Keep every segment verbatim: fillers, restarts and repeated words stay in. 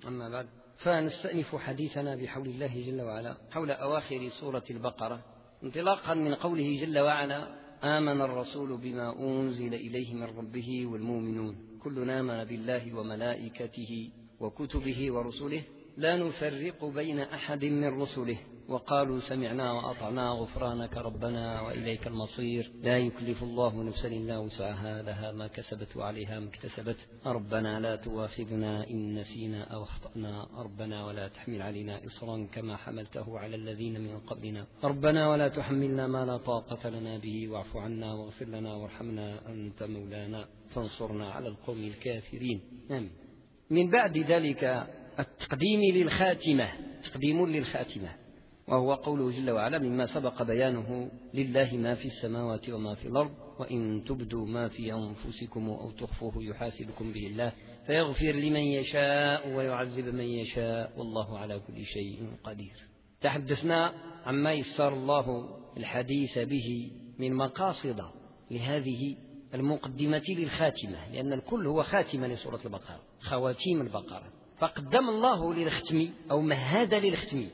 أما بعد، فنستأنف حديثنا بحول الله جل وعلا حول أواخر سورة البقرة، انطلاقا من قوله جل وعلا: آمن الرسول بما أنزل إليه من ربه والمؤمنون كلنا آمن بالله وملائكته وكتبه ورسله لا نفرق بين أحد من رسله وقالوا سمعنا وأطعنا غفرانك ربنا وإليك المصير لا يكلف الله نفسا إلا وسعها لها ما كسبت وعليها ما اكتسبت ربنا لا تؤاخذنا إن نسينا أو أخطأنا ربنا ولا تحمل علينا إصرا كما حملته على الذين من قبلنا ربنا ولا تحملنا ما لا طاقة لنا به واعف عنا واغفر لنا وارحمنا أنت مولانا فانصرنا على القوم الكافرين. آمين. من بعد ذلك التقديم للخاتمة، تقديم للخاتمة، وهو قوله جل وعلا مما سبق بيانه: لله ما في السماوات وما في الأرض وإن تبدوا ما في أنفسكم أو تخفوه يحاسبكم به الله فيغفر لمن يشاء ويعذب من يشاء والله على كل شيء قدير. تحدثنا عما يسر الله الحديث به من مقاصد لهذه المقدمة للخاتمة، لأن الكل هو خاتمة لسورة البقرة، خواتيم البقرة، فقدم الله للختم أو مهد للختم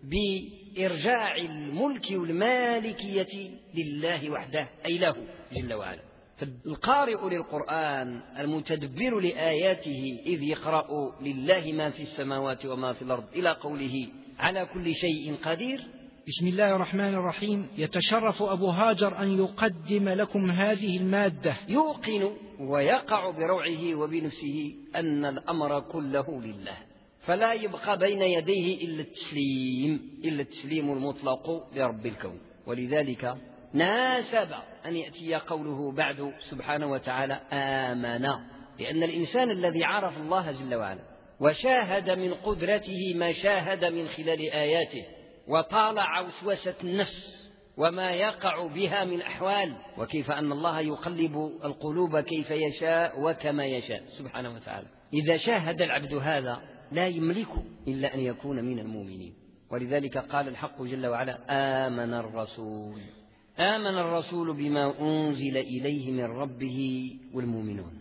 بإرجاع الملك والمالكية لله وحده، أي له جل وعلا. فالقارئ للقرآن المتدبر لآياته إذ يقرأ لله ما في السماوات وما في الأرض إلى قوله على كل شيء قدير. بسم الله الرحمن الرحيم. يتشرف أبو هاجر أن يقدم لكم هذه المادة. يوقن ويقع بروعه وبنفسه أن الأمر كله لله، فلا يبقى بين يديه إلا التسليم، إلا التسليم المطلق لرب الكون. ولذلك ناسب أن يأتي قوله بعد سبحانه وتعالى آمن، لأن الإنسان الذي عرف الله جل وعلا وشاهد من قدرته ما شاهد من خلال آياته وطالع وسوسة النفس وما يقع بها من أحوال، وكيف أن الله يقلب القلوب كيف يشاء وكما يشاء سبحانه وتعالى، إذا شاهد العبد هذا لا يملك إلا أن يكون من المؤمنين. ولذلك قال الحق جل وعلا: آمن الرسول آمن الرسول بما أنزل إليه من ربه والمؤمنون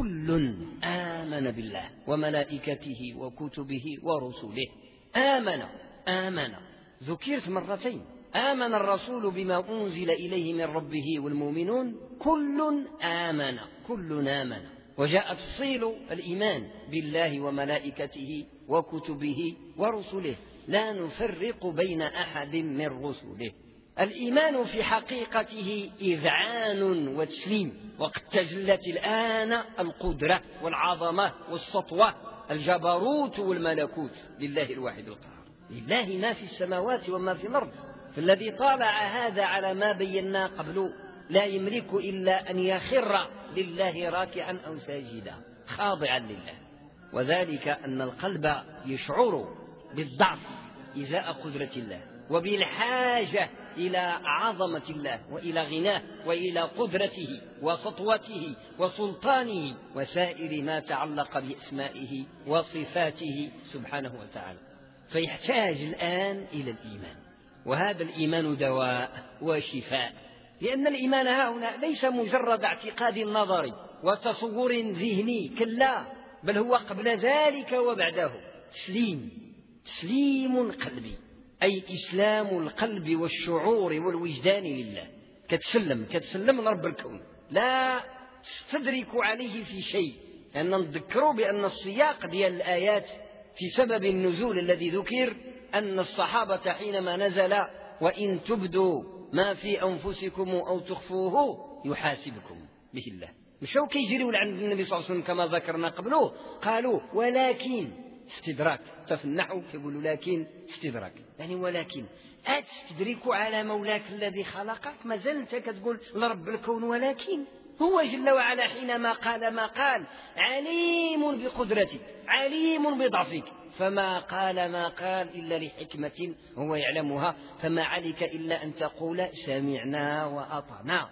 كل آمن بالله وملائكته وكتبه ورسله. آمن آمن ذكرت مرتين، آمن الرسول بما أنزل إليه من ربه والمؤمنون كل آمن، كل آمن، وجاء تفصيل الإيمان بالله وملائكته وكتبه ورسله لا نفرق بين أحد من رسله. الإيمان في حقيقته إذعان وتسليم، وقد تجلت الآن القدرة والعظمة والسطوة، الجبروت والملكوت لله الواحد القهار، لله ما في السماوات وما في الأرض. فالذي طالع هذا على ما بينا قبل لا يملك إلا أن يخر لله راكعا أو ساجدا خاضعا لله، وذلك أن القلب يشعر بالضعف إزاء قدرة الله وبالحاجة إلى عظمة الله وإلى غناه وإلى قدرته وسطوته وسلطانه وسائر ما تعلق بأسمائه وصفاته سبحانه وتعالى، فيحتاج الآن إلى الإيمان، وهذا الإيمان دواء وشفاء، لأن الإيمان هنا ليس مجرد اعتقاد نظري وتصور ذهني، كلا، بل هو قبل ذلك وبعده تسليم، تسليم قلبي، أي إسلام القلب والشعور والوجدان لله، كتسلم كتسلم لرب الكون، لا تستدرك عليه في شيء. لأن نذكروا بأن السياق ديال الآيات في سبب النزول الذي ذكر أن الصحابة حينما نزل وإن تبدوا ما في أنفسكم أو تخفوه يحاسبكم به الله، مشاو كيجريوا عند النبي صلى الله عليه وسلم كما ذكرنا قبله، قالوا ولكن استدراك، في النحو يقولوا لكن استدراك، يعني ولكن أتستدرك على مولاك الذي خلقك؟ ما زلت كتقول لرب الكون ولكن هو جل وعلا حينما قال ما قال عليم بقدرتك عليم بضعفك، فما قال ما قال إلا لحكمة هو يعلمها، فما عليك إلا أن تقول سمعنا وأطعنا.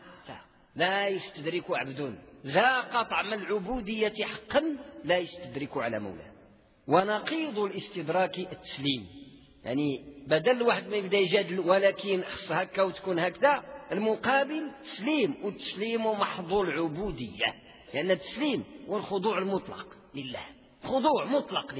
لا يستدرك عبد ذاق طعم العبودية حقا لا يستدرك على مولاه. ونقيض الاستدراك التسليم، يعني بدل واحد ما يبدا يجادل ولكن خص هكا وتكون هكذا، المقابل تسليم، والتسليم محض العبودية، لأن التسليم والخضوع المطلق لله، خضوع مطلق لله،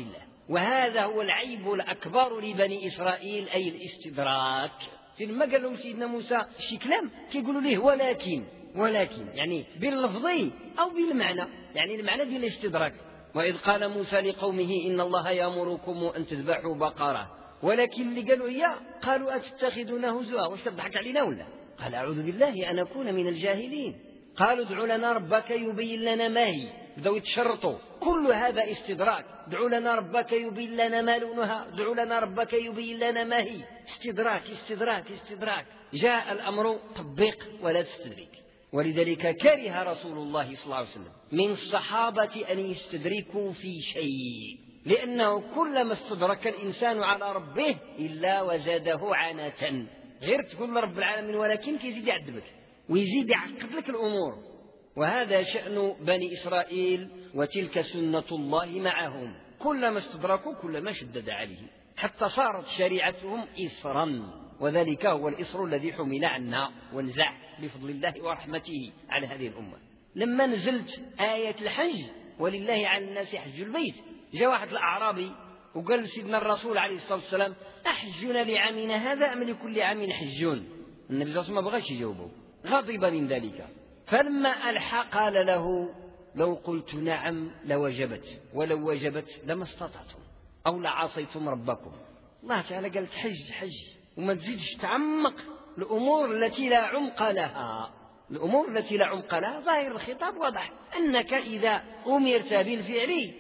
وهذا هو العيب الأكبر لبني إسرائيل، أي الاستدراك. لما قال لهم سيدنا موسى شي كلام كيقولوا ليه ولكن ولكن يعني باللفظ أو بالمعنى، يعني المعنى ديال الاستدراك. وإذ قال موسى لقومه إن الله يأمركم أن تذبحوا بقرة، ولكن اللي قالوا هي قالوا أتتخذنا هزوا، واش تضحك علينا ولا؟ قال أعوذ بالله أن أكون من الجاهلين. قالوا ادع لنا ربك يبين لنا ما هي، بدأوا يتشرطوا. كل هذا استدراك. ادع لنا ربك يبين لنا ما لونها، ادع لنا ربك يبين لنا ما هي. استدراك استدراك استدراك. جاء الأمر تطبيق ولا تستدرك. ولذلك كره رسول الله صلى الله عليه وسلم من الصحابة أن يستدركوا في شيء، لأنه كلما استدرك الإنسان على ربه إلا وزاده عنة. غير تقول رب العالمين ولكن كيزيد يعذبك ويزيد يعقد لك الأمور. وهذا شأن بني إسرائيل، وتلك سنة الله معهم. كلما استدركوا كلما شدد عليهم، حتى صارت شريعتهم إصرا، وذلك هو الإصر الذي حمل عنا ونزع بفضل الله ورحمته على هذه الأمة. لما نزلت آية الحج ولله على الناس حج البيت، جاء واحد الأعرابي وقال لسيدنا الرسول عليه الصلاة والسلام أحجنا لعامنا هذا أم لكل عام حجون؟ النبي صلى الله عليه وسلم ما بغاش يجاوبه، غضب من ذلك. فلما ألحى قال له لو قلت نعم لوجبت، ولو وجبت لما استطعتم أو لعصيتم ربكم. الله تعالى قال حج حج، وما تزيدش تعمق الأمور التي لا عمق لها. الأمور التي لا عمق لها ظاهر الخطاب واضح، أنك إذا أمرت بالفعل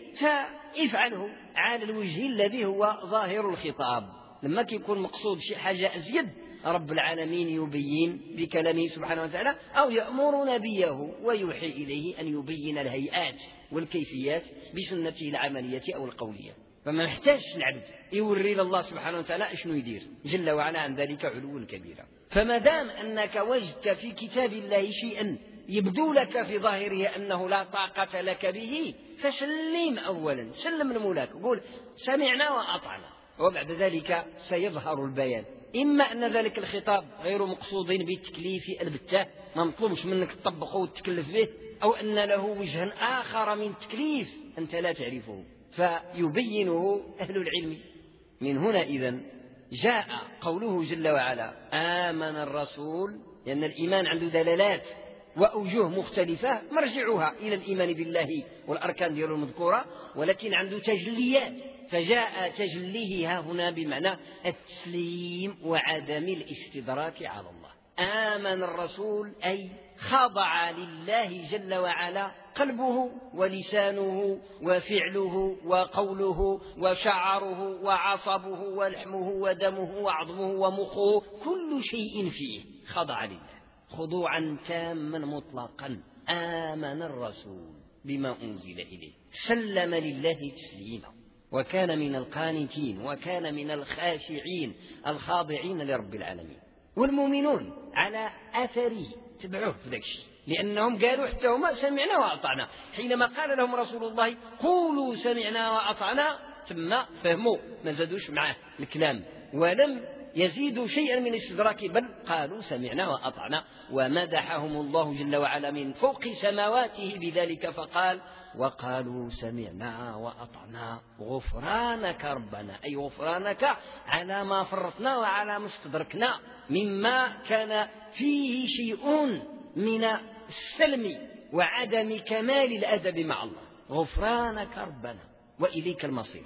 فافعله على الوجه الذي هو ظاهر الخطاب. لما يكون مقصود شيء حاجة أزيد، رب العالمين يبين بكلامه سبحانه وتعالى، أو يأمر نبيه ويوحي إليه أن يبين الهيئات والكيفيات بسنته العملية أو القولية. فما محتاج العبد يوري لله سبحانه وتعالى شنو يدير جل وعلا عن ذلك علوا كبيرا. فما دام أنك وجدت في كتاب الله شيئا يبدو لك في ظاهره أنه لا طاقة لك به، فسلم أولا، سلم الملاك، قول سمعنا وأطعنا، وبعد ذلك سيظهر البيان. إما أن ذلك الخطاب غير مقصود بالتكليف البتة، ما مطلوبش منك تطبقه وتكلف به، أو أن له وجها آخر من التكليف أنت لا تعرفه فيبينه أهل العلم. من هنا إذن جاء قوله جل وعلا آمن الرسول، لأن الإيمان عنده دلالات وأوجه مختلفة مرجعها إلى الإيمان بالله والأركان دياله المذكورة، ولكن عنده تجليات، فجاء تجليه ها هنا بمعنى التسليم وعدم الاستدراك على الله. آمن الرسول أي خضع لله جل وعلا قلبه ولسانه وفعله وقوله وشعره وعصبه ولحمه ودمه وعظمه ومخه، كل شيء فيه خضع لله خضوعا تاما مطلقا. آمن الرسول بما أنزل إليه، سلم لله تسليما، وكان من القانتين وكان من الخاشعين الخاضعين لرب العالمين. والمؤمنون على أثره تبعوه في ذاك الشيء، لأنهم قالوا حتى هما سمعنا وأطعنا. حينما قال لهم رسول الله قولوا سمعنا وأطعنا ثم فهموا، ما زادوش معه الكلام ولم يزيدوا شيئا من الاستدراك، بل قالوا سمعنا وأطعنا. ومدحهم الله جل وعلا من فوق سماواته بذلك فقال وقالوا سمعنا وأطعنا غفرانك ربنا، أي غفرانك على ما فرطنا وعلى ما استدركنا مما كان فيه شيء من السلم وعدم كمال الأدب مع الله. غفرانك ربنا وإليك المصير.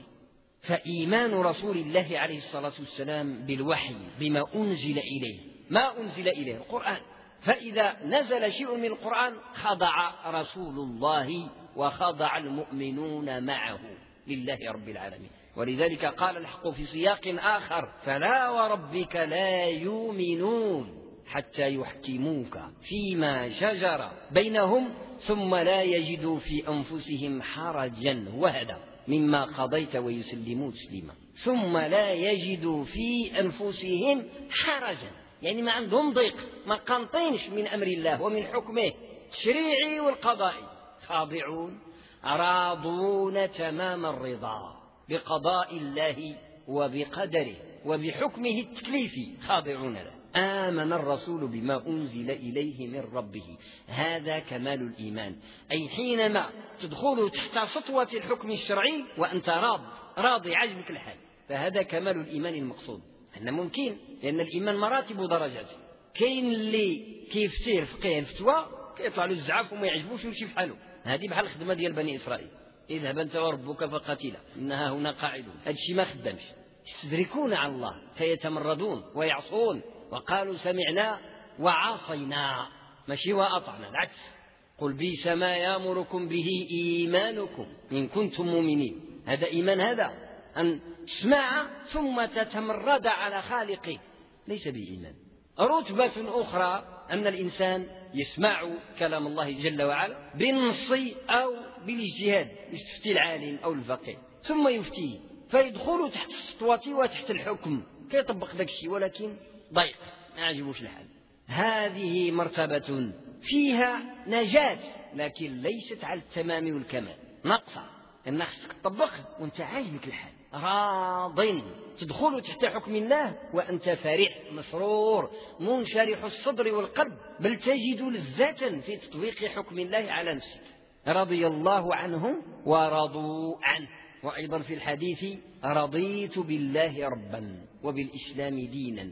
فإيمان رسول الله عليه الصلاة والسلام بالوحي بما أنزل إليه، ما أنزل إليه القرآن، فإذا نزل شيء من القرآن خضع رسول الله وخضع المؤمنون معه لله رب العالمين. ولذلك قال الحق في سياق آخر فلا وربك لا يؤمنون حتى يحكموك فيما شجر بينهم ثم لا يجدوا في أنفسهم حرجا وهذا مما قضيت ويسلموا تسليما. ثم لا يجدوا في أنفسهم حرجا، يعني ما عندهم ضيق، ما قنطينش من أمر الله ومن حكمه التشريعي والقضائي، خاضعون راضون تمام الرضا بقضاء الله وبقدره وبحكمه التكليفي، خاضعون له. آمن الرسول بما أنزل إليه من ربه، هذا كمال الإيمان، أي حينما تدخل تحت سطوة الحكم الشرعي وأنت راض راضي عاجبك الحال، فهذا كمال الإيمان المقصود. أن ممكن، لأن الإيمان مراتب ودرجات. كاين اللي كيفتيه فقيه الفتوى كيطلع له الزعاف وما يعجبوش ويمشي بحاله، هذه بحال الخدمة ديال بني إسرائيل، اذهب أنت وربك فقاتلا إنها هنا قاعدون. هذا الشيء ما خدامش. يستدركون على الله فيتمردون ويعصون، وقالوا سمعنا وعصينا، ماشي وأطعنا، العكس. قل بئس ما يأمركم به إيمانكم إن كنتم مؤمنين. هذا إيمان، هذا أن تسمع ثم تتمرد على خالقك، ليس بإيمان. رتبة أخرى أن الإنسان يسمع كلام الله جل وعلا بالنص أو بالاجتهاد، يستفتي العالم أو الفقيه ثم يفتيه، فيدخل تحت السطوة وتحت الحكم، كيطبق ذاك الشيء ولكن ضيق ما عجبوش الحال. هذه مرتبة فيها نجاة، لكن ليست على التمام والكمال، ناقصة، إن خصك تطبق وانت عاجبك الحال، راض تدخل تحت حكم الله وأنت فرح مسرور منشرح الصدر والقلب، بل تجد لذة في تطبيق حكم الله على نفسك. رضي الله عنهم ورضوا عنه. وأيضا في الحديث رضيت بالله ربا وبالإسلام دينا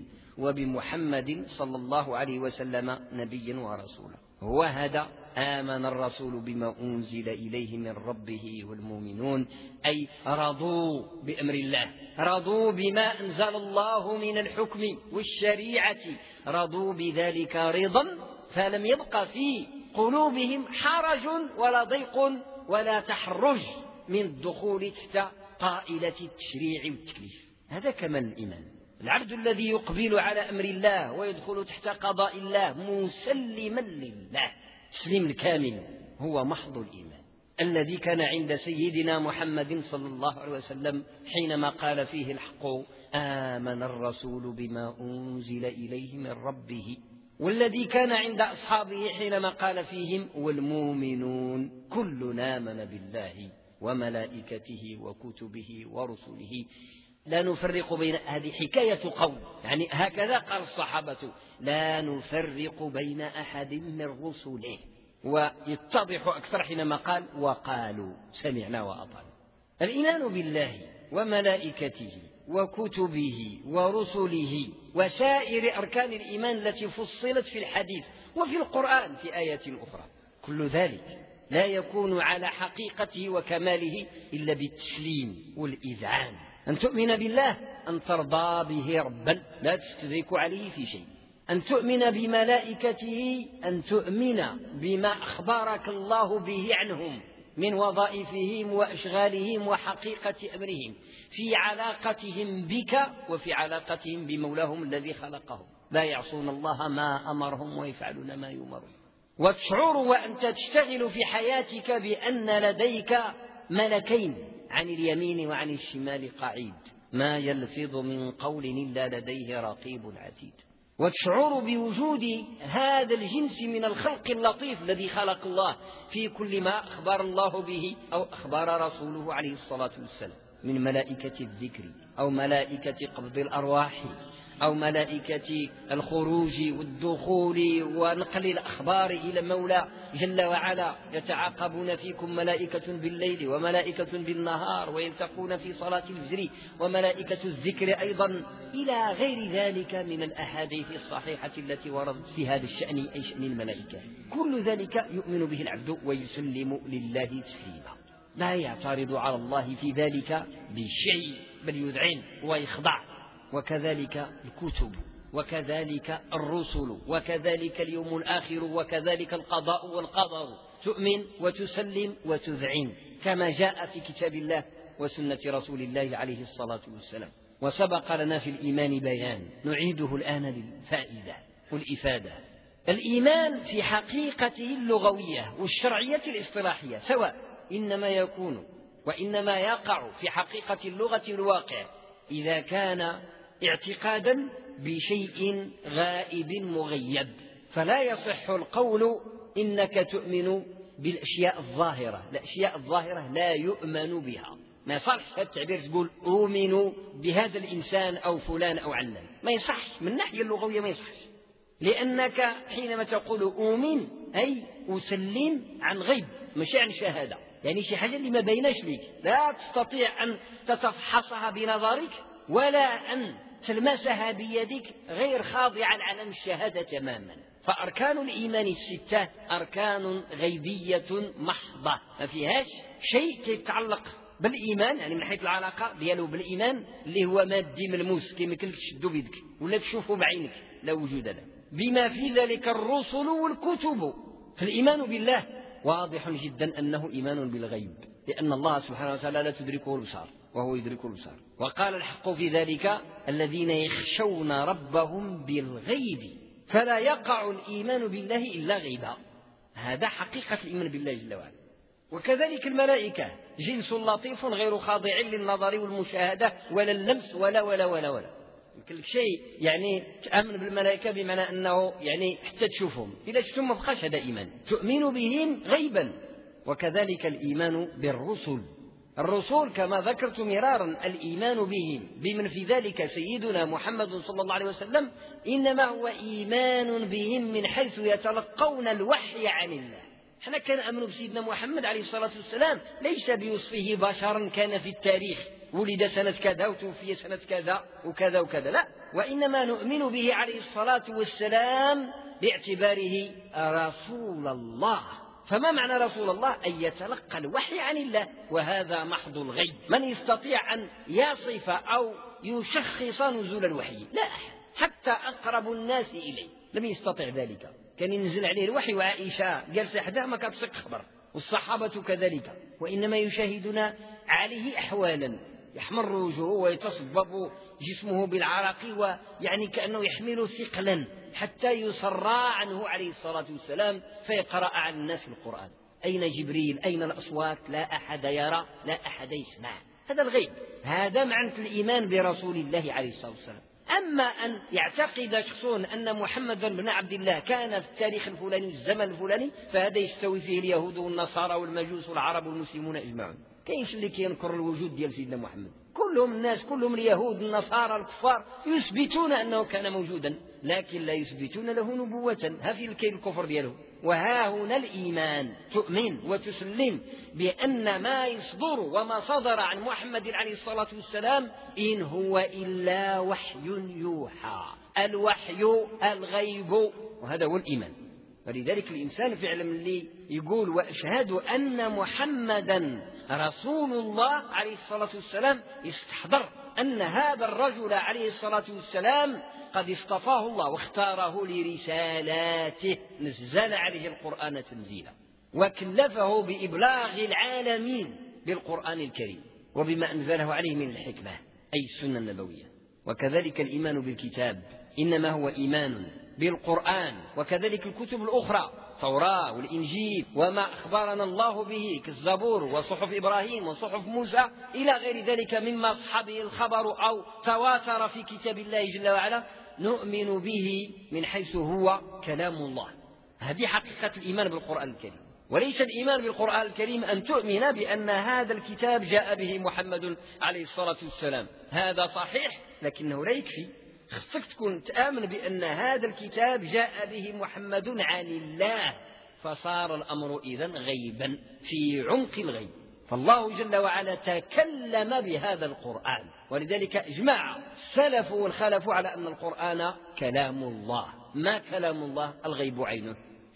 وبمحمد صلى الله عليه وسلم نبيا ورسولا. وهذا آمن الرسول بما أنزل إليه من ربه والمؤمنون، أي رضوا بأمر الله، رضوا بما أنزل الله من الحكم والشريعة، رضوا بذلك رضا، فلم يبق في قلوبهم حرج ولا ضيق ولا تحرج من الدخول تحت طائلة التشريع والتكليف. هذا كمال الإيمان. العبد الذي يقبل على أمر الله ويدخل تحت قضاء الله مسلما لله تسليم الكامل هو محض الإيمان الذي كان عند سيدنا محمد صلى الله عليه وسلم حينما قال فيه الحق آمن الرسول بما أنزل إليه من ربه، والذي كان عند أصحابه حينما قال فيهم والمؤمنون كلنا آمن بالله وملائكته وكتبه ورسله لا نفرق بين. هذه حكاية قول، يعني هكذا قال الصحابة لا نفرق بين أحد من رسله، ويتضح أكثر حينما قال وقالوا سمعنا وأطعنا. الإيمان بالله وملائكته وكتبه ورسله وسائر أركان الإيمان التي فصلت في الحديث وفي القرآن في آيات أخرى، كل ذلك لا يكون على حقيقته وكماله إلا بالتسليم والإذعان. أن تؤمن بالله أن ترضى به ربا لا تستدرك عليه في شيء، أن تؤمن بملائكته أن تؤمن بما أخبرك الله به عنهم من وظائفهم وأشغالهم وحقيقة أمرهم في علاقتهم بك وفي علاقتهم بمولاهم الذي خلقهم، لا يعصون الله ما أمرهم ويفعلون ما يؤمرون. وتشعر وأنت تشتغل في حياتك بأن لديك ملكين عن اليمين وعن الشمال قعيد، ما يلفظ من قول إلا لديه رقيب عتيد. وتشعر بوجود هذا الجنس من الخلق اللطيف الذي خلق الله في كل ما أخبر الله به أو أخبر رسوله عليه الصلاة والسلام من ملائكة الذكر أو ملائكة قبض الأرواح أو ملائكة الخروج والدخول ونقل الأخبار إلى مولى جل وعلا. يتعاقبون فيكم ملائكة بالليل وملائكة بالنهار ويلتقون في صلاة الفجر وملائكة الذكر أيضا، إلى غير ذلك من الأحاديث الصحيحة التي وردت في هذا الشأن أي شأن الملائكة. كل ذلك يؤمن به العبد ويسلم لله تسليما، لا يعترض على الله في ذلك بشيء بل يذعن ويخضع. وكذلك الكتب وكذلك الرسل وكذلك اليوم الآخر وكذلك القضاء والقدر، تؤمن وتسلم وتذعن كما جاء في كتاب الله وسنة رسول الله عليه الصلاة والسلام. وسبق لنا في الإيمان بيان نعيده الآن للفائدة والإفادة. الإيمان في حقيقته اللغوية والشرعية الاصطلاحية سواء، إنما يكون وإنما يقع في حقيقة اللغة الواقع إذا كان اعتقادا بشيء غائب مغيب، فلا يصح القول إنك تؤمن بالأشياء الظاهرة. الأشياء الظاهرة لا يؤمن بها، ما يصحش هذا التعبير تقول أؤمن بهذا الإنسان أو فلان أو علان، ما يصحش من الناحية اللغوية، ما يصحش، لأنك حينما تقول أؤمن أي أسلم عن غيب مش عن شهادة. يعني شي حاجة اللي ما بيناش ليك، لا تستطيع أن تتفحصها بنظرك ولا أن تلمسها بيدك غير خاضعة لعلم الشهادة تماما. فأركان الإيمان الستة أركان غيبية محضة، ما فيهاش شيء يتعلق بالإيمان، يعني من حيث العلاقة دياله بالإيمان اللي هو مادي ملموس كي يمكنك تشدو بيدك ولا تشوفه بعينك، لا وجود له. بما في ذلك الرسل والكتب. فالإيمان بالله واضح جدا أنه إيمان بالغيب، لأن الله سبحانه وتعالى لا تدركه الأبصار وهو يدرك الأبصار. وقال الحق في ذلك الذين يخشون ربهم بالغيب فلا يقع الإيمان بالله إلا غيبا. هذا حقيقة الإيمان بالله جل وعلا. وكذلك الملائكة جنس لطيف غير خاضع للنظر والمشاهدة ولا اللمس ولا ولا ولا ولا كل شيء. يعني تأمن بالملائكة بمعنى أنه يعني حتى تشوفهم، إذا شفتم ما بقاش هذا إيمان، تؤمن بهم غيبا. وكذلك الإيمان بالرسل. الرسول كما ذكرت مرارا الإيمان بهم بمن في ذلك سيدنا محمد صلى الله عليه وسلم إنما هو إيمان بهم من حيث يتلقون الوحي عن الله. احنا كنأمن بسيدنا محمد عليه الصلاة والسلام ليس بوصفه بشرا كان في التاريخ ولد سنة كذا وتوفي سنة كذا وكذا وكذا، لا، وإنما نؤمن به عليه الصلاة والسلام باعتباره رسول الله. فما معنى رسول الله؟ أن يتلقى الوحي عن الله، وهذا محض الغيب. من يستطيع أن يصف أو يشخص نزول الوحي؟ لا، حتى أقرب الناس إليه لم يستطع ذلك. كان ينزل عليه الوحي وعائشة جالسة حداه ما كتصدق خبر، والصحابة كذلك، وإنما يشاهدون عليه أحوالا، يحمر وجهه ويتصبب جسمه بالعرق ويعني كأنه يحمل ثقلا حتى يسرى عنه عليه الصلاة والسلام فيقرأ على الناس القرآن. أين جبريل؟ أين الأصوات؟ لا أحد يرى، لا أحد يسمع. هذا الغيب، هذا معنى الإيمان برسول الله عليه الصلاة والسلام. أما أن يعتقد شخص أن محمد بن عبد الله كان في التاريخ الفلاني الزمن الفلاني، فهذا يستوي فيه اليهود والنصارى والمجوس والعرب والمسلمون أجمعون. كاينش اللي كينكر الوجود ديال سيدنا محمد، كلهم الناس كلهم اليهود النصارى الكفار يثبتون أنه كان موجودا، لكن لا يثبتون له نبوة. ها في الكيد الكفر دياله. وها هنا الإيمان، تؤمن وتسلم بأن ما يصدر وما صدر عن محمد عليه الصلاة والسلام إن هو إلا وحي يوحى. الوحي الغيب، وهذا هو الإيمان. ولذلك الإنسان فعلا اللي يقول وأشهد أن محمدا رسول الله عليه الصلاة والسلام يستحضر أن هذا الرجل عليه الصلاة والسلام قد اصطفاه الله واختاره لرسالاته، نزل عليه القرآن تنزيلا وكلفه بإبلاغ العالمين بالقرآن الكريم وبما أنزله عليه من الحكمة أي السنة النبوية. وكذلك الإيمان بالكتاب إنما هو إيمان بالقرآن، وكذلك الكتب الأخرى التوراة والإنجيل وما أخبرنا الله به كالزبور وصحف إبراهيم وصحف موسى إلى غير ذلك مما صح به الخبر أو تواتر في كتاب الله جل وعلا، نؤمن به من حيث هو كلام الله. هذه حقيقة الإيمان بالقرآن الكريم. وليس الإيمان بالقرآن الكريم أن تؤمن بأن هذا الكتاب جاء به محمد عليه الصلاة والسلام، هذا صحيح لكنه لا يكفي. خصك تكون تآمن بأن هذا الكتاب جاء به محمد عن الله، فصار الأمر إذن غيبا في عمق الغيب. فالله جل وعلا تكلم بهذا القرآن، ولذلك اجمع السلف والخلف على أن القرآن كلام الله، ما كلام الله الغيب عينه.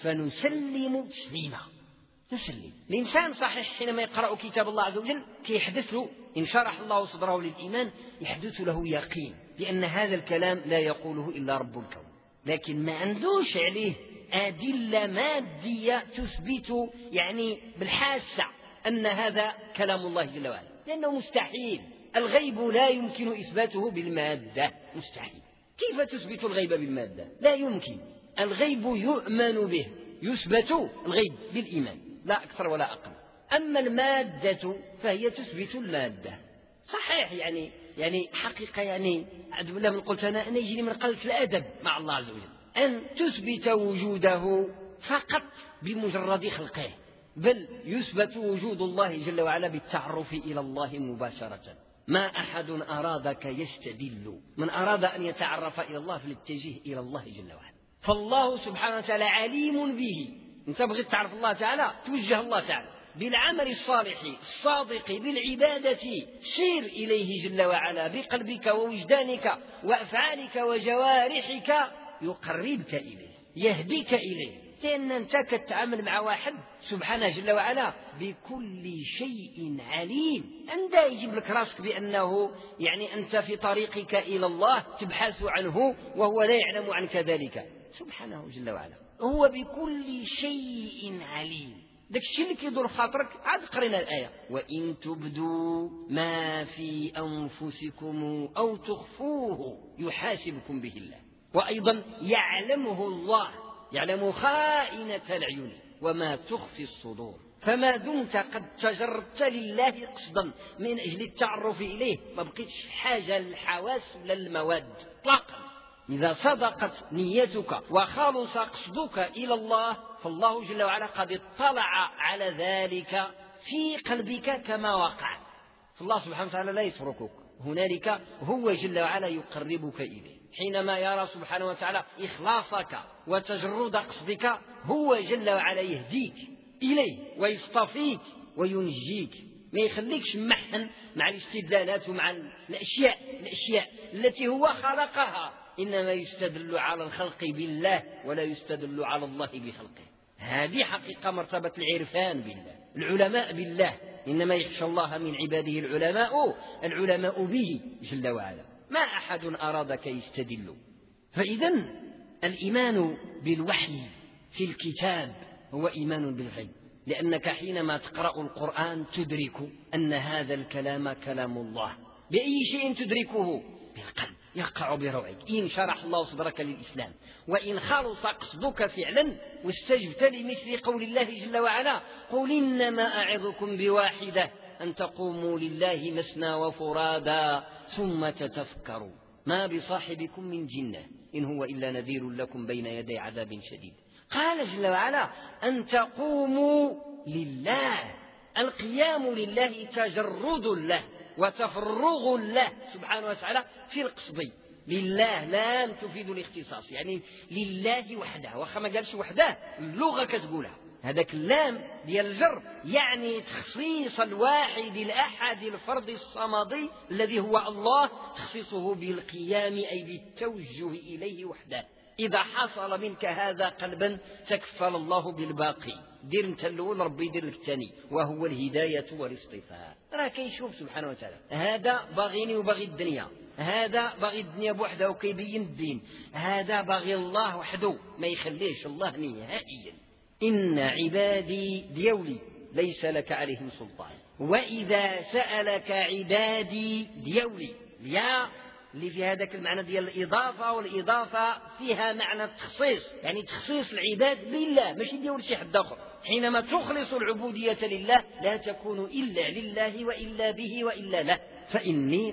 فنسلم تسليما، نسلم. الإنسان صحيح حينما يقرأ كتاب الله عز وجل كيحدث له إن شرح الله صدره للإيمان يحدث له يقين لأن هذا الكلام لا يقوله إلا رب الكون، لكن ما عندوش عليه أدلة مادية تثبت يعني بالحاسة أن هذا كلام الله جل وعلا، لأنه مستحيل. الغيب لا يمكن إثباته بالمادة، مستحيل. كيف تثبت الغيب بالمادة؟ لا يمكن. الغيب يؤمن به، يثبت الغيب بالإيمان لا أكثر ولا أقل. أما المادة فهي تثبت المادة. صحيح يعني يعني حقيقة يعني عبد الله من قلت أنا أنا يجيني من قلة الأدب مع الله عز وجل أن تثبت وجوده فقط بمجرد خلقه، بل يثبت وجود الله جل وعلا بالتعرف إلى الله مباشرة. ما أحد أرادك يستدل، من أراد أن يتعرف إلى الله فليتجه إلى الله جل وعلا. فالله سبحانه وتعالى عليم به. أنت بغيت تعرف الله تعالى توجه الله تعالى، بالعمل الصالح الصادق بالعبادة سير إليه جل وعلا بقلبك ووجدانك وأفعالك وجوارحك يقربك إليه يهديك إليه، لأن أنت كتعامل مع واحد سبحانه جل وعلا بكل شيء عليم. أنت يجيب لك راسك بأنه يعني أنت في طريقك إلى الله تبحث عنه وهو لا يعلم عنك ذلك سبحانه جل وعلا، هو بكل شيء عليم. داك الشيء اللي كيدور خاطرك عاد قرينا الآية وإن تبدوا ما في أنفسكم أو تخفوه يحاسبكم به الله، وأيضا يعلمه الله، يعلم خائنة العيون وما تخفي الصدور. فما دمت قد تجردت لله قصدا من أجل التعرف إليه ما بقيتش حاجة للحواس ولا المواد اطلاقا. إذا صدقت نيتك وخالص قصدك إلى الله فالله جل وعلا قد اطلع على ذلك في قلبك كما وقع، فالله سبحانه وتعالى لا يتركك، هنالك هو جل وعلا يقربك إليه. حينما يرى سبحانه وتعالى إخلاصك وتجرد قصدك هو جل وعلا يهديك إليه ويصطفيك وينجيك، ما يخليكش محن مع الاستدلالات ومع الأشياء الأشياء التي هو خلقها، إنما يستدل على الخلق بالله ولا يستدل على الله بخلقه. هذه حقيقة مرتبة العرفان بالله، العلماء بالله، إنما يخشى الله من عباده العلماء العلماء به جل وعلا، ما أحد أرادك يستدل. فإذا الإيمان بالوحي في الكتاب هو إيمان بالغيب، لأنك حينما تقرأ القرآن تدرك أن هذا الكلام كلام الله. بأي شيء تدركه؟ بالقلب، يقع بروعك إن شرح الله صدرك للإسلام، وإن خلص قصدك فعلا واستجبت لمثل قول الله جل وعلا قل إنما أعظكم بواحدة أن تقوموا لله مثنى وفرادا ثم تتفكروا ما بصاحبكم من جنة إن هو إلا نذير لكم بين يدي عذاب شديد. قال جل وعلا أن تقوموا لله، القيام لله تجرد له وتفرغ له سبحانه وتعالى في القصد. لله لام تفيد الاختصاص، يعني لله وحده، وخا ما قالش وحده اللغة كتقولها، هذاك اللام ديال الجر يعني تخصيص الواحد الأحد الفرد الصمدي الذي هو الله، تخصيصه بالقيام أي بالتوجه إليه وحده. إذا حصل منك هذا قلبا تكفل الله بالباقي، دير انت الاول ربي يدير لك الثاني وهو الهداية والاصطفاء. راه كيشوف سبحانه وتعالى هذا باغيني وباغي الدنيا، هذا باغي الدنيا بوحده وكيبين الدين، هذا باغي الله وحده ما يخليش الله نهائيا. إن عبادي ديولي ليس لك عليهم سلطان وإذا سألك عبادي ديولي، يا اللي في هذاك المعنى ديال الإضافة، والإضافة فيها معنى التخصيص، يعني تخصيص العباد بالله ماشي ديال شي حد آخر. حينما تخلص العبودية لله لا تكون إلا لله وإلا به وإلا له. فإني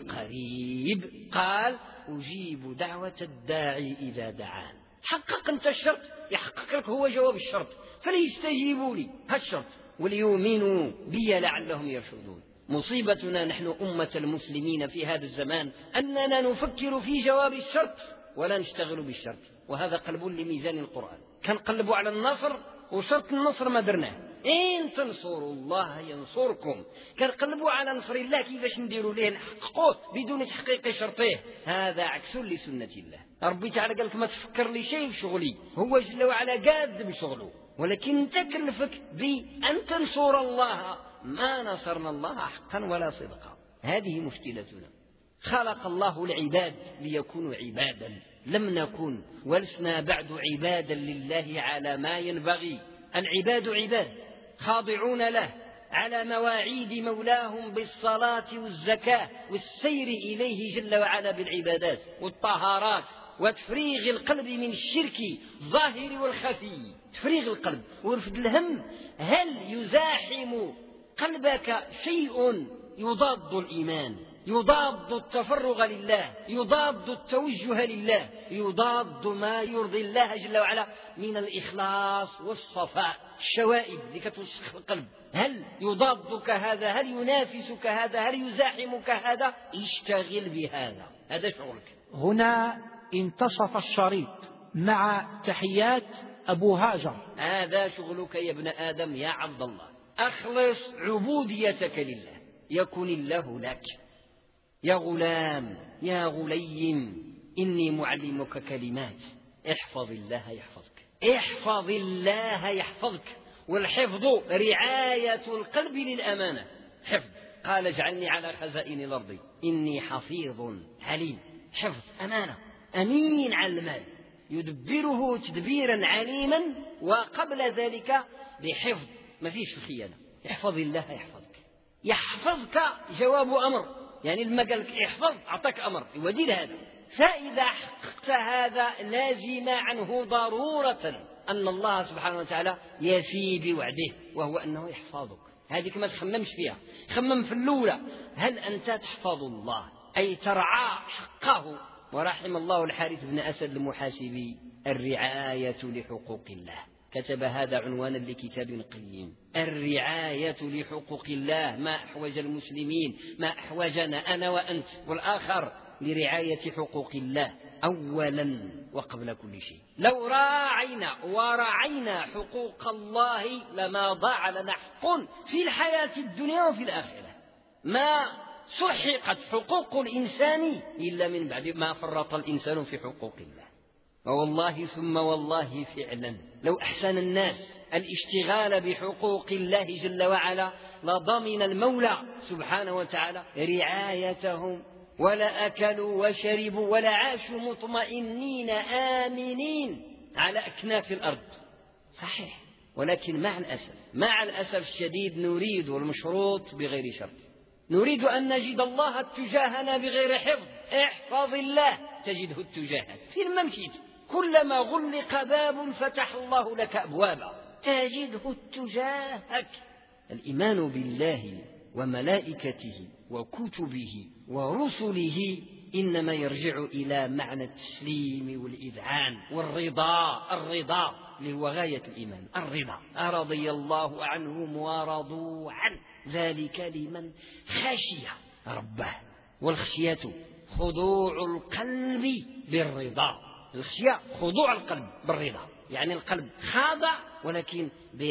قريب قال أجيب دعوة الداعي إذا دعان. حقق أنت الشرط يحقق لك هو جواب الشرط، فليستجيبوا لي هالشرط وليؤمنوا بي لعلهم يرشدون. مصيبتنا نحن أمة المسلمين في هذا الزمان أننا نفكر في جواب الشرط ولا نشتغل بالشرط، وهذا قلب لميزان القرآن. كنقلبوا على النصر وشرط النصر ما درناه، إن تنصروا الله ينصركم. كنقلبوا على نصر الله كيفاش نديروا ليه نحققوه بدون تحقيق شرطيه، هذا عكس لسنة الله. ربي تعالى قال لك ما تفكر لي شيء في شغلي، هو جل وعلا قاد بشغله، ولكن انت كلفك بأن تنصر الله. ما نصرنا الله حقا ولا صدقا، هذه مشكلتنا. خلق الله العباد ليكونوا عبادا، لم نكن ولسنا بعد عبادا لله على ما ينبغي. العباد عباد خاضعون له على مواعيد مولاهم بالصلاة والزكاة والسير إليه جل وعلا بالعبادات والطهارات وتفريغ القلب من الشرك الظاهر والخفي. تفريغ القلب ورفد الهم. هل يزاحم قلبك شيء يضاد الإيمان، يضاد التفرغ لله، يضاد التوجه لله، يضاد ما يرضي الله جل وعلا من الإخلاص والصفاء، الشوائب اللي كتوسخ القلب؟ هل يضادك هذا؟ هل ينافسك هذا؟ هل يزاحمك هذا؟ اشتغل بهذا، هذا شغلك. هنا انتصف الشريط مع تحيات أبو هاجر. هذا شغلك يا ابن آدم يا عبد الله. أخلص عبوديتك لله يكن الله لك. يا غلام يا غليم إني معلمك كلمات احفظ الله يحفظك. احفظ الله يحفظك. والحفظ رعاية القلب للأمانة. حفظ قال اجعلني على خزائن الأرض إني حفيظ عليم. حفظ أمانة، أمين على المال يدبره تدبيرا عليما، وقبل ذلك بحفظ ما فيش الخيانة. احفظ الله يحفظك. يحفظك جواب أمر، يعني لما قال لك احفظ أعطاك أمر ودير هذا. فإذا حققت هذا لازم عنه ضرورة أن الله سبحانه وتعالى يفي بوعده، وهو أنه يحفظك. هذه ما تخممش فيها، خمم في الأولى، هل أنت تحفظ الله أي ترعى حقه؟ ورحم الله الحارث بن أسد المحاسبي الرعاية لحقوق الله، كتب هذا عنوانا لكتاب قيم. الرعاية لحقوق الله، ما أحوج المسلمين، ما أحوجنا أنا وأنت والآخر لرعاية حقوق الله أولا وقبل كل شيء. لو راعينا ورعينا حقوق الله لما ضاع لنا حق في الحياة الدنيا وفي الآخرة. ما سحقت حقوق الإنسان إلا من بعد ما فرط الإنسان في حقوق الله. والله ثم والله فعلا لو أحسن الناس الاشتغال بحقوق الله جل وعلا لضمن المولى سبحانه وتعالى رعايتهم، ولا أكلوا وشربوا ولا عاشوا مطمئنين آمنين على أكناف الأرض. صحيح، ولكن مع الأسف مع الأسف الشديد نريد المشروط بغير شرط. نريد أن نجد الله تجاهنا بغير حفظ. احفظ الله تجده تجاهك فيما مشيت. كلما غلق باب فتح الله لك أبوابا تجده تجاهك. الإيمان بالله وملائكته وكتبه ورسله إنما يرجع إلى معنى التسليم والإذعان والرضا. الرضا اللي هو غاية الإيمان، الرضا. رضي الله عنهم ورضوا عنه ذلك لمن خشي ربه. والخشية خضوع القلب بالرضا. الخشية خضوع القلب بالرضا، يعني القلب خاضع ولكن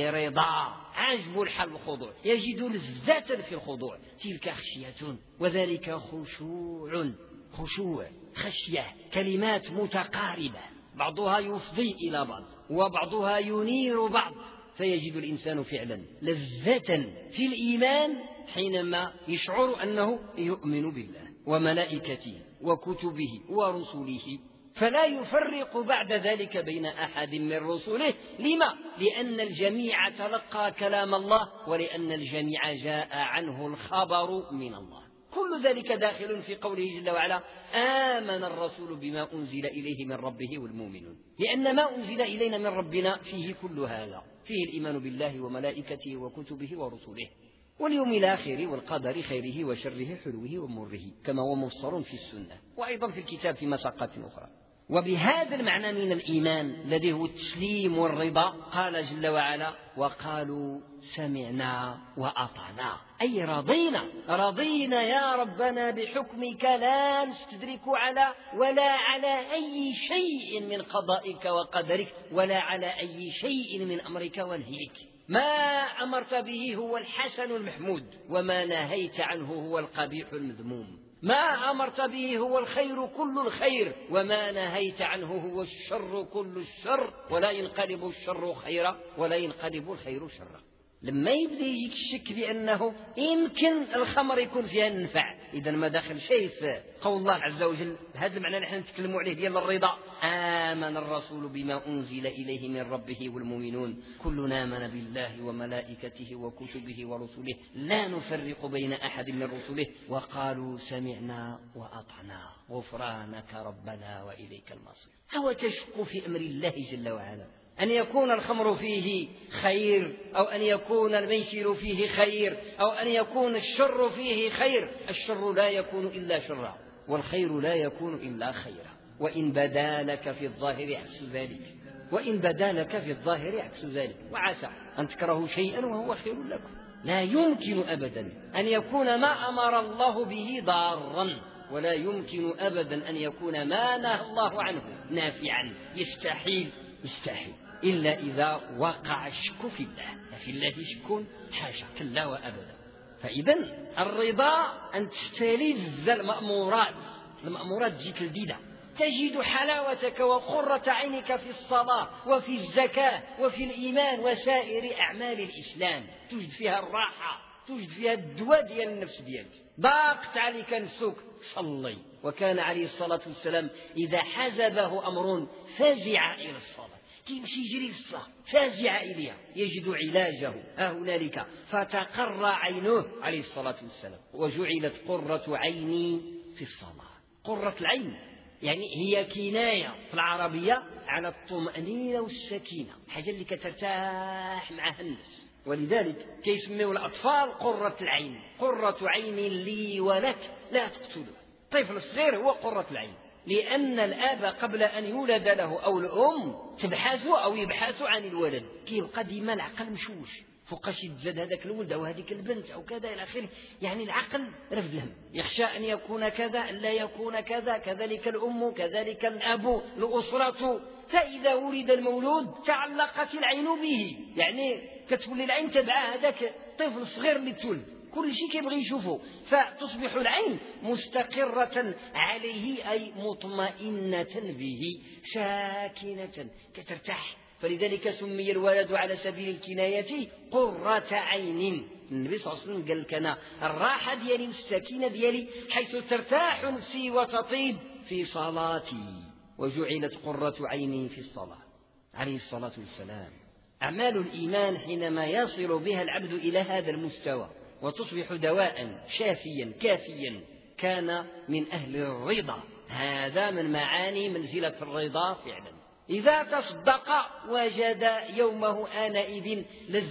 برضا، عجب الحال الخضوع، يجد لذة في الخضوع. تلك خشية وذلك خشوع. خشوع خشية كلمات متقاربة، بعضها يفضي إلى بعض وبعضها ينير بعض، فيجد الإنسان فعلا لذة في الإيمان حينما يشعر أنه يؤمن بالله وملائكته وكتبه ورسله، فلا يفرق بعد ذلك بين أحد من رسله. لما؟ لأن الجميع تلقى كلام الله، ولأن الجميع جاء عنه الخبر من الله. كل ذلك داخل في قوله جل وعلا آمن الرسول بما أنزل إليه من ربه والمؤمنون، لأن ما أنزل إلينا من ربنا فيه كل هذا، فيه الإيمان بالله وملائكته وكتبه ورسله واليوم الآخر والقدر خيره وشره حلوه ومره، كما هو مفسر في السنة وأيضا في الكتاب في مساقات أخرى. وبهذا المعنى من الإيمان الذي هو التسليم والرضا قال جل وعلا وقالوا سمعنا وأطعنا، أي رضينا رضينا يا ربنا بحكمك لا نستدرك على ولا على أي شيء من قضائك وقدرك ولا على أي شيء من أمرك ونهيك. ما أمرت به هو الحسن المحمود، وما نهيت عنه هو القبيح المذموم. ما أمرت به هو الخير كل الخير، وما نهيت عنه هو الشر كل الشر، ولا ينقلب الشر خيرا ولا ينقلب الخير شرا. لما يبدأ يجيك الشك بأنه يمكن الخمر يكون فيها النفع، إذا ما داخل شيء في قول الله عز وجل. هذا المعنى نحن نتكلموا عليه ديال الرضا. آمن الرسول بما أنزل إليه من ربه والمؤمنون كلنا آمن بالله وملائكته وكتبه ورسله لا نفرق بين أحد من رسله وقالوا سمعنا وأطعنا غفرانك ربنا وإليك المصير. أو تشك في أمر الله جل وعلا أن يكون الخمر فيه خير، أو أن يكون الميسر فيه خير، أو أن يكون الشر فيه خير؟ الشر لا يكون إلا شرا، والخير لا يكون إلا خيرا. وإن بدا لك في الظاهر عكس ذلك، وإن بدا لك في الظاهر عكس ذلك، وعسى أن تكرهوا شيئا وهو خير لكم. لا يمكن أبدا أن يكون ما أمر الله به ضارا، ولا يمكن أبدا أن يكون ما نهى الله عنه نافعا. يستحيل يستحيل. إلا إذا وقع الشك في الله، في الله شك حاشا كلا وأبدا. فإذا الرضا أن تستلذ المأمورات، المأمورات تجيك لذيذة، تجد حلاوتك وقرة عينك في الصلاة وفي الزكاة وفي الإيمان وسائر أعمال الإسلام، توجد فيها الراحة، توجد فيها الدواء ديال النفس ديالك. ضاقت عليك نفسك صلي. وكان عليه الصلاة والسلام إذا حزبه أمر فزع إلى الصلاة، كيمشي يجري للصلاة فازع إليها يجد علاجه ها هنالك، فتقر عينه عليه الصلاة والسلام. وجعلت قرة عيني في الصلاة. قرة العين يعني هي كناية في العربية على الطمأنينة والسكينة، حاجة اللي كترتاح معها النفس. ولذلك كيسميوا الأطفال قرة العين، قرة عين لي ولك لا تقتله. الطفل الصغير هو قرة العين، لأن الآب قبل أن يولد له أو الأم تبحث أو يبحث عن الولد، كيبقى ديما العقل مشوش فوقاش يتزاد هذاك الولد أو هذيك البنت أو كذا إلى آخره. يعني العقل رفض الهم، يخشى أن يكون كذا لا يكون كذا، كذلك الأم كذلك الأب الأسرة. فإذا ولد المولود تعلقت العين به، يعني كتولي العين تبع هذاك الطفل الصغير اللي تولد، كل شيء كيبغي يشوفه، فتصبح العين مستقرة عليه أي مطمئنة به ساكنة كترتاح. فلذلك سمي الولد على سبيل الكناية قرة عين. النبي صلى الله عليه وسلم قال لك أنا الراحة ديالي والسكينة ديالي حيث ترتاح نفسي وتطيب في صلاتي، وجعلت قرة عيني في الصلاة عليه الصلاة والسلام. أعمال الإيمان حينما يصل بها العبد إلى هذا المستوى وتصبح دواء شافيا كافيا، كان من أهل الرضا. هذا من معاني منزلة الرضا فعلا. إذا تصدق وجد يومه آنئذ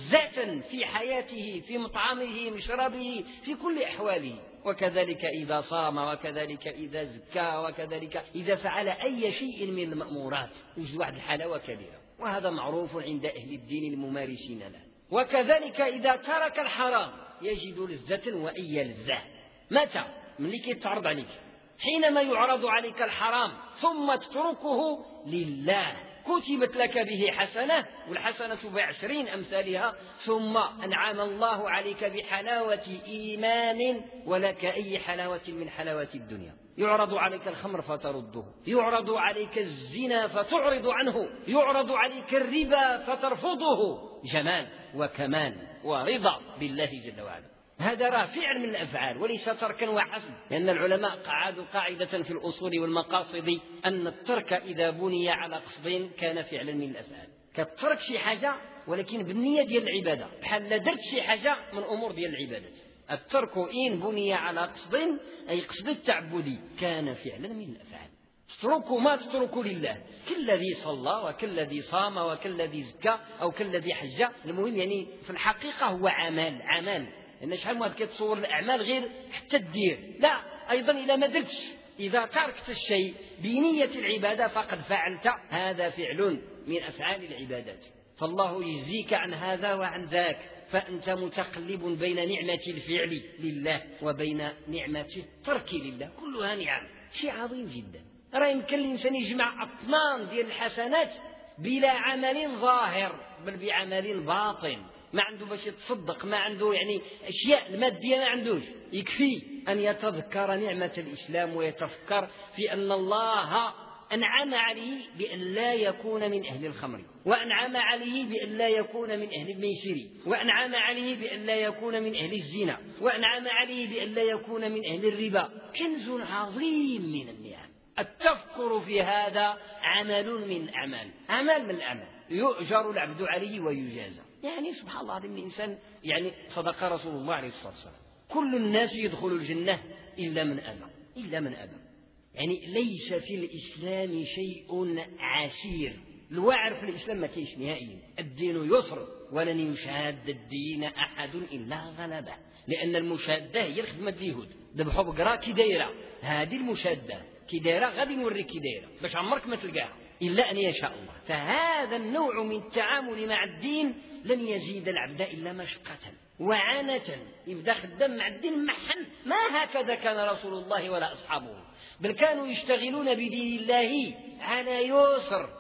لذة في حياته، في مطعمه مشربه، في كل أحواله. وكذلك إذا صام، وكذلك إذا زكى، وكذلك إذا فعل أي شيء من المأمورات يوجد واحد الحلاوة كبيرة، وهذا معروف عند أهل الدين الممارسين له. وكذلك إذا ترك الحرام يجد لذة وأي لذة. متى؟ ملي كيتعرض عليك، حينما يعرض عليك الحرام ثم تتركه لله كتبت لك به حسنة، والحسنة بعشرين أمثالها، ثم أنعم الله عليك بحلاوة إيمان ولك أي حلاوة من حلاوات الدنيا. يعرض عليك الخمر فترده، يعرض عليك الزنا فتعرض عنه، يعرض عليك الربا فترفضه. جمال وكمال ورضا بالله جل وعلا. هذا راه فعل من الأفعال وليس تركا وحسب، لأن العلماء قعدوا قاعدة في الأصول والمقاصد أن الترك إذا بني على قصد كان فعلا من الأفعال. كترك شي حاجة ولكن بالنية ديال العبادة، بحال درت شي حاجة من أمور ديال العبادة. الترك إن بني على قصد أي قصد التعبدي كان فعلا من الأفعال. اتركوا ما تتركوا لله، كالذي صلى وكالذي صام وكالذي زكى أو كالذي حج. المهم يعني في الحقيقة هو عمل عمل، لأن شحال ما كتصور الأعمال غير حتى تدير، لا أيضا إذا ما درتش، إذا تركت الشيء بنية العبادة فقد فعلت، هذا فعل من أفعال العبادات. فالله يجزيك عن هذا وعن ذاك، فأنت متقلب بين نعمة الفعل لله وبين نعمة الترك لله، كلها نعم، شيء عظيم جدا. راه يمكن الإنسان يجمع أطنان ديال الحسنات بلا عمل ظاهر بل بعمل باطن، ما عنده باش يتصدق، ما عنده يعني أشياء المادية ما عندوش، يكفي أن يتذكر نعمة الإسلام ويتفكر في أن الله أنعم عليه بأن لا يكون من أهل الخمر، وأنعم عليه بأن لا يكون من أهل الميسر، وأنعم عليه بأن لا يكون من أهل الزنا، وأنعم عليه بأن لا يكون من أهل الربا. كنز عظيم من النعم. التفكر في هذا عمل من أعمال، عمل من الأعمال يؤجر العبد عليه ويجازى. يعني سبحان الله العظيم، الإنسان يعني صدق رسول الله عليه الصلاة والسلام كل الناس يدخل الجنة إلا من أبى، إلا من أبى. يعني ليس في الإسلام شيء عسير، الوعر في الإسلام ما كاينش نهائيا. الدين يسر ولن يشاد الدين أحد إلا غلبه، لأن المشادة هي الخدمة اليهود. ذبحوا بقرا كي دايره، هذه المشادة كي دايره غادي نوريك كي دايره باش عمرك ما تلقاها إلا أن يشاء الله. فهذا النوع من التعامل مع الدين لن يزيد العبد إلا مشقة وعنة. يبدأ خدام مع الدين محن، ما هكذا كان رسول الله ولا أصحابه، بل كانوا يشتغلون بدين الله على يسر،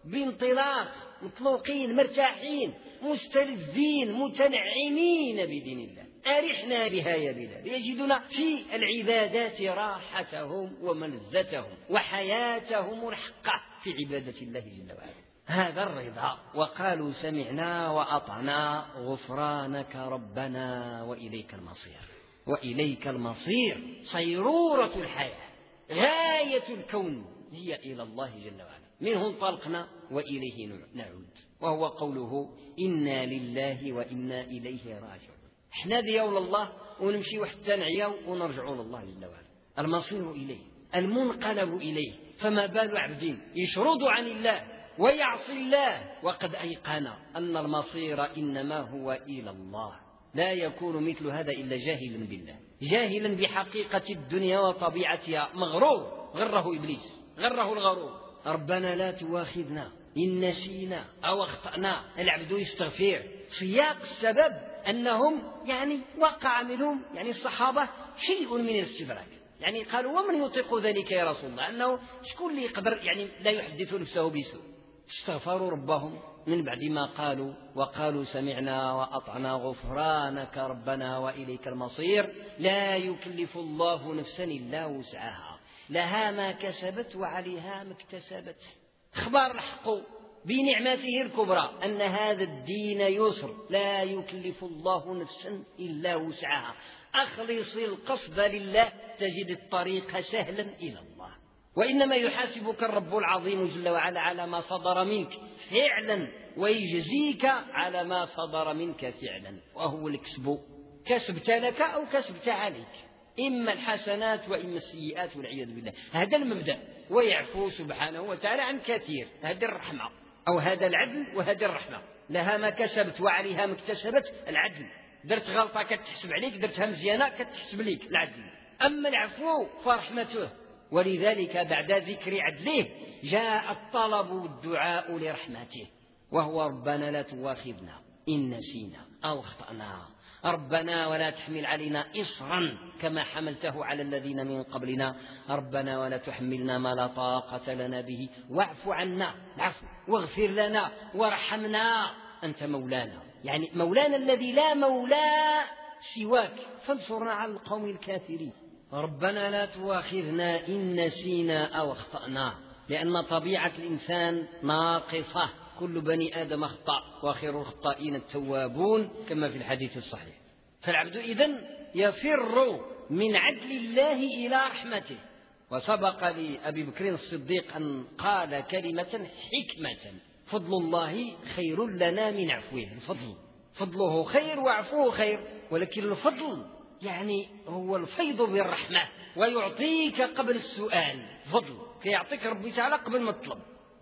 بانطلاق، مطلوقين مرتاحين مستلذين متنعمين بدين الله. أرحنا بها يا بلال، يجدون في العبادات راحتهم وملذتهم وحياتهم الحقة في عبادة الله جل وعلا. هذا الرضا. وقالوا سمعنا وأطعنا غفرانك ربنا وإليك المصير. وإليك المصير صيرورة الحياة، غاية الكون هي إلى الله جل وعلا، منه انطلقنا وإليه نعود، وهو قوله إنا لله وإنا إليه راجعون. احنا ديول الله ونمشي حتى نعيا ونرجعوا لله جل وعلا. المصير إليه، المنقلب إليه. فما بال عبد يشرد عن الله ويعصي الله وقد أيقن أن المصير إنما هو إلى الله. لا يكون مثل هذا إلا جاهلا بالله، جاهلا بحقيقة الدنيا وطبيعتها، مغرور، غره إبليس، غره الغرور. ربنا لا تواخذنا إن نسينا أو أخطأنا. العبد يستغفر. سياق السبب أنهم يعني وقع منهم يعني الصحابة شيء من الاستدراك، يعني قالوا ومن يطيق ذلك يا رسول الله، أنه شكون اللي يقدر يعني لا يحدث نفسه بسوء. استغفروا ربهم من بعد ما قالوا وقالوا سمعنا وأطعنا غفرانك ربنا وإليك المصير. لا يكلف الله نفسا إلا وسعها، لها ما كسبت وعليها ما اكتسبت. اخبار الحق بنعمته الكبرى أن هذا الدين يسر، لا يكلف الله نفسا إلا وسعها. أخلص القصد لله تجد الطريق سهلا إلى الله. وإنما يحاسبك الرب العظيم جل وعلا على ما صدر منك فعلا، ويجزيك على ما صدر منك فعلا، وهو الكسب، كسبت لك أو كسبت عليك، إما الحسنات وإما السيئات والعياذ بالله. هذا المبدأ. ويعفو سبحانه وتعالى عن كثير. هذه الرحمة أو هذا العدل وهذه الرحمة. لها ما كسبت وعليها ما اكتسبت. العدل، درت غلطة كتحسب عليك، درتها مزيانة كتحسب ليك، العدل. أما العفو فرحمته. ولذلك بعد ذكر عدله جاء الطلب والدعاء لرحمته، وهو ربنا لا تواخذنا إن نسينا أو أخطأنا، ربنا ولا تحمل علينا إصرا كما حملته على الذين من قبلنا، ربنا ولا تحملنا ما لا طاقة لنا به، واعف عنا، العفو، واغفر لنا وارحمنا، أنت مولانا، يعني مولانا الذي لا مولى سواك، فانصرنا على القوم الكافرين. ربنا لا تواخذنا إن نسينا أو أخطأنا، لأن طبيعة الإنسان ناقصة، كل بني آدم أخطأ وخير الخطائين التوابون كما في الحديث الصحيح. فالعبد إذن يفر من عدل الله إلى رحمته. وسبق لأبي بكر الصديق أن قال كلمة حكمة: فضل الله خير لنا من عفوه. الفضل فضله خير وعفوه خير، ولكن الفضل يعني هو الفيض بالرحمة، ويعطيك قبل السؤال، فضل كيعطيك ربي تعالى قبل ما تطلب.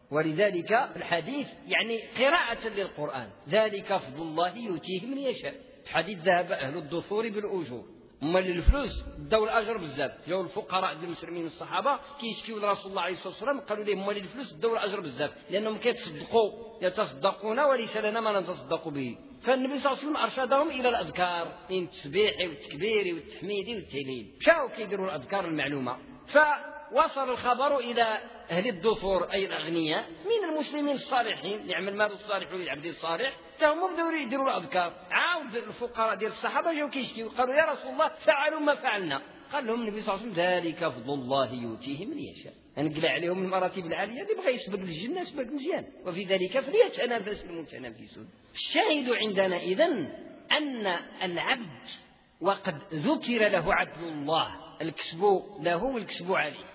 ولذلك الحديث يعني قراءة للقرآن: ذلك فضل الله يؤتيه من يشاء. الحديث: ذهب أهل الدثور بالأجور. أما للفلوس داو الأجر بزاف. جاو الفقراء ديال المسلمين الصحابة كيشكيو لرسول الله عليه الصلاة والسلام، قالوا لهم: أما للفلوس داو الأجر بزاف، لأنهم كيتصدقوا، يتصدقون وليس لنا ما نتصدق به. فالنبي صلى الله عليه وسلم أرشدهم إلى الأذكار من التسبيح والتكبير والتحميد والتهليل، مشاو كيديروا الأذكار المعلومة. فوصل الخبر إلى أهل الدثور أي الأغنياء من المسلمين الصالحين، نعم المال الصالح للعبد الصالح، فهم بدأوا يديروا الأذكار. عاود الفقراء ديال الصحابة جاو كيشكيو، قالوا: يا رسول الله فعلوا ما فعلنا. قال لهم النبي صلى الله عليه وسلم: ذلك فضل الله يؤتيه من يشاء. نقلع عليهم المراتب العالية، اللي بغى يسبق للجنة يسبق مزيان، وفي ذلك فليتنافس المتنافسون. الشاهد عندنا إذن أن العبد وقد ذكر له عدل الله، الكسب له والكسب عليه،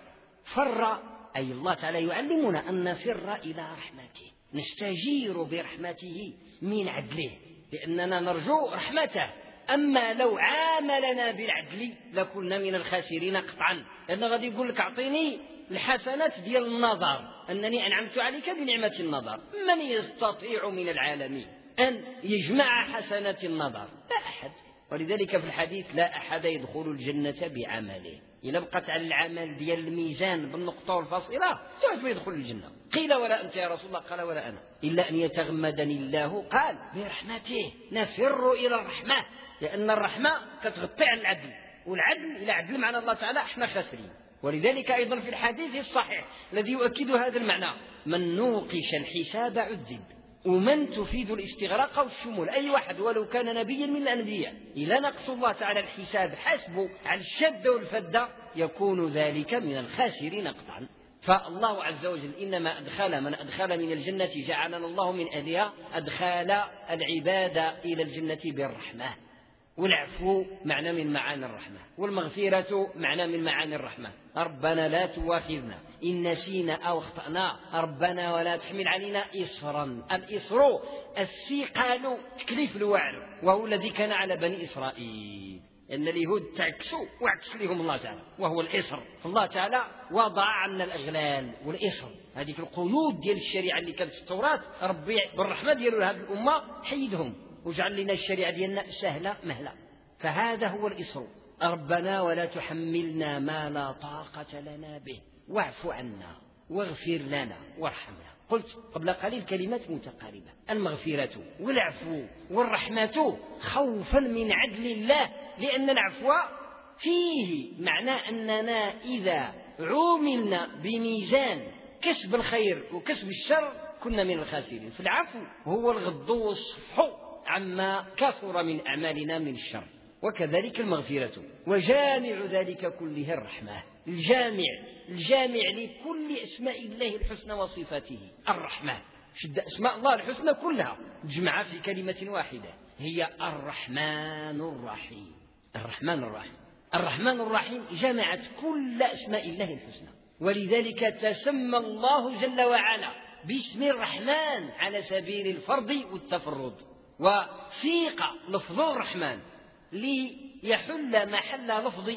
فر أي الله تعالى يعلمنا أن نفر إلى رحمته، نستجير برحمته من عدله، لأننا نرجو رحمته. أما لو عاملنا بالعدل لكنا من الخاسرين قطعا، لأنه غادي يقول لك: أعطيني الحسنات ديال النظر، أنني أنعمت عليك بنعمة النظر. من يستطيع من العالمين أن يجمع حسنات النظر؟ لا أحد. ولذلك في الحديث: لا أحد يدخل الجنة بعمله. إذا بقت على العمل ديال الميزان بالنقطة والفاصلة سوف يدخل الجنة. قيل: ولا أنت يا رسول الله؟ قال: ولا أنا، إلا أن يتغمدني الله، قال: برحمته. نفر إلى الرحمة، لأن الرحمة كتغطي على العدل، والعدل إلى عدل معنا الله تعالى احنا خاسرين. ولذلك أيضا في الحديث الصحيح الذي يؤكد هذا المعنى: من نوقش الحساب عذب. ومن تفيد الاستغراق والشمول، أي واحد ولو كان نبيا من الأنبياء إذا نقص الله تعالى الحساب حسبه على الشدة والفدة يكون ذلك من الخاسرين قطعا. فالله عز وجل إنما أدخل من أدخل من الجنة جعلنا الله من أهلها، أدخل العباد إلى الجنة بالرحمة، والعفو معنى من معاني الرحمة، والمغفرة معنى من معاني الرحمة. ربنا لا تواخذنا إن نسينا أو اخطأنا، ربنا ولا تحمل علينا إصرا. الإصر الثقل تكليف الوعر، وهو الذي كان على بني إسرائيل، أن اليهود تعكسوا وعكس لهم الله تعالى وهو الإصر. فالله تعالى وضع عنا الأغلال والإصر، هذه القيود ديال الشريعة اللي كانت في التوراة، ربي بالرحمة ديال هذه الأمة حيدهم وجعل لنا الشريعة ديالنا سهلة مهلة. فهذا هو الإصر. ربنا ولا تحملنا ما لا طاقة لنا به واعف عنا واغفر لنا وارحمنا. قلت قبل قليل كلمات متقاربة: المغفرة والعفو والرحمة خوفا من عدل الله، لأن العفو فيه معنى أننا إذا عوملنا بميزان كسب الخير وكسب الشر كنا من الخاسرين. فالعفو هو الغض والصفح عما كثر من أعمالنا من الشر، وكذلك المغفرة. وجامع ذلك كله الرحمة، الجامع الجامع لكل أسماء الله الحسنى وصفاته الرحمة. شد أسماء الله الحسنى كلها تجمع في كلمة واحدة، هي الرحمن الرحيم. الرحمن الرحيم الرحمن الرحيم جمعت كل أسماء الله الحسنى، ولذلك تسمى الله جل وعلا باسم الرحمن على سبيل الفرض والتفرد، وسيق لفظ الرحمن ليحل محل لفظ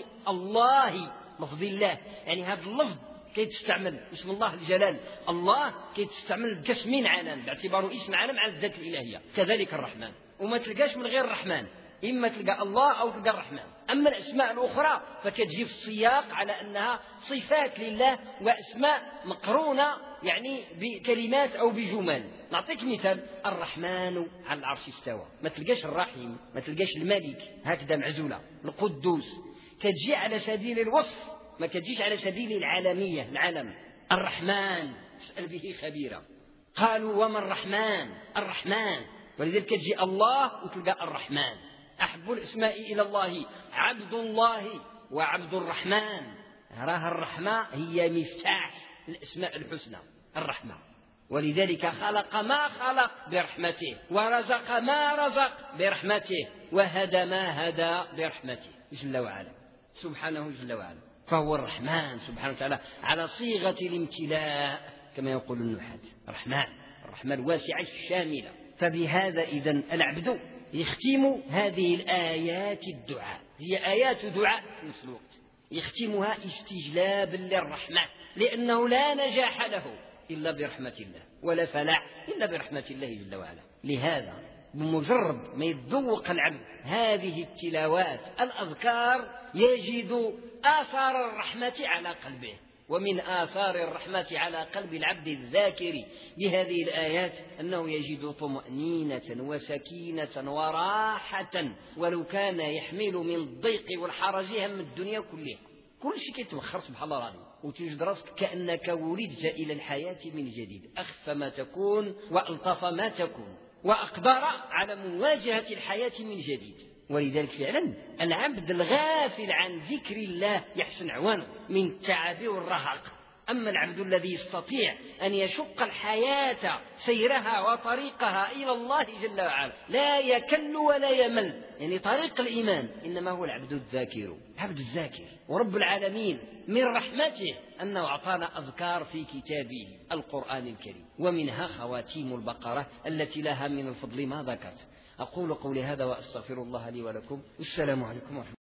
الله، لفظ الله. يعني هذا اللفظ كي تستعمل اسم الله الجلال الله كي تستعمل كاسم علم باعتباره اسم علم على الذات الإلهية، كذلك الرحمن. وما تلقاش من غير الرحمن، إما تلقى الله أو تلقى الرحمن. أما الأسماء الأخرى فكتجي في السياق على أنها صفات لله وأسماء مقرونة يعني بكلمات أو بجمل. نعطيك مثال: الرحمن على العرش استوى، ما تلقاش الرحيم، ما تلقاش الملك هكذا معزولة. القدوس كتجي على سبيل الوصف، ما كتجيش على سبيل العالمية العالم. الرحمن اسأل به خبيرا. قالوا وما الرحمن؟ الرحمن. ولذلك تجي الله وتلقى الرحمن. أحب الأسماء إلى الله عبد الله وعبد الرحمن. راه الرحمة هي مفتاح الأسماء الحسنى، الرحمة. ولذلك خلق ما خلق برحمته، ورزق ما رزق برحمته، وهدى ما هدى برحمته جل وعلا، سبحانه جل وعلا. فهو الرحمن سبحانه وتعالى على صيغة الامتلاء كما يقول النحاة، الرحمن الرحمن الواسعة الشاملة. فبهذا إذن العبد يختم هذه الآيات الدعاء، هي آيات دعاء في نفس الوقت، يختمها استجلابا للرحمة، لأنه لا نجاح له إلا برحمة الله، ولا فلاح إلا برحمة الله جل وعلا. لهذا بمجرد ما يتذوق العبد هذه التلاوات الأذكار يجد آثار الرحمة على قلبه. ومن آثار الرحمة على قلب العبد الذاكر بهذه الآيات أنه يجد طمأنينة وسكينة وراحة، ولو كان يحمل من الضيق والحرج هم الدنيا كلها. كل شيء كيتبخر سبحان الله العظيم، وتجد راسك كأنك ولدت إلى الحياة من جديد، أخف ما تكون وألطف ما تكون وأقدر على مواجهة الحياة من جديد. ولذلك فعلا العبد الغافل عن ذكر الله يحسن عوانه من التعب والرهق. أما العبد الذي يستطيع أن يشق الحياة سيرها وطريقها إلى الله جل وعلا لا يكل ولا يمل، يعني طريق الإيمان، إنما هو العبد الذاكر، العبد الذاكر. ورب العالمين من رحمته أنه أعطانا أذكار في كتابه القرآن الكريم، ومنها خواتيم البقرة التي لها من الفضل ما ذكرت. أقول قولي هذا وأستغفر الله لي ولكم، والسلام عليكم ورحمة الله.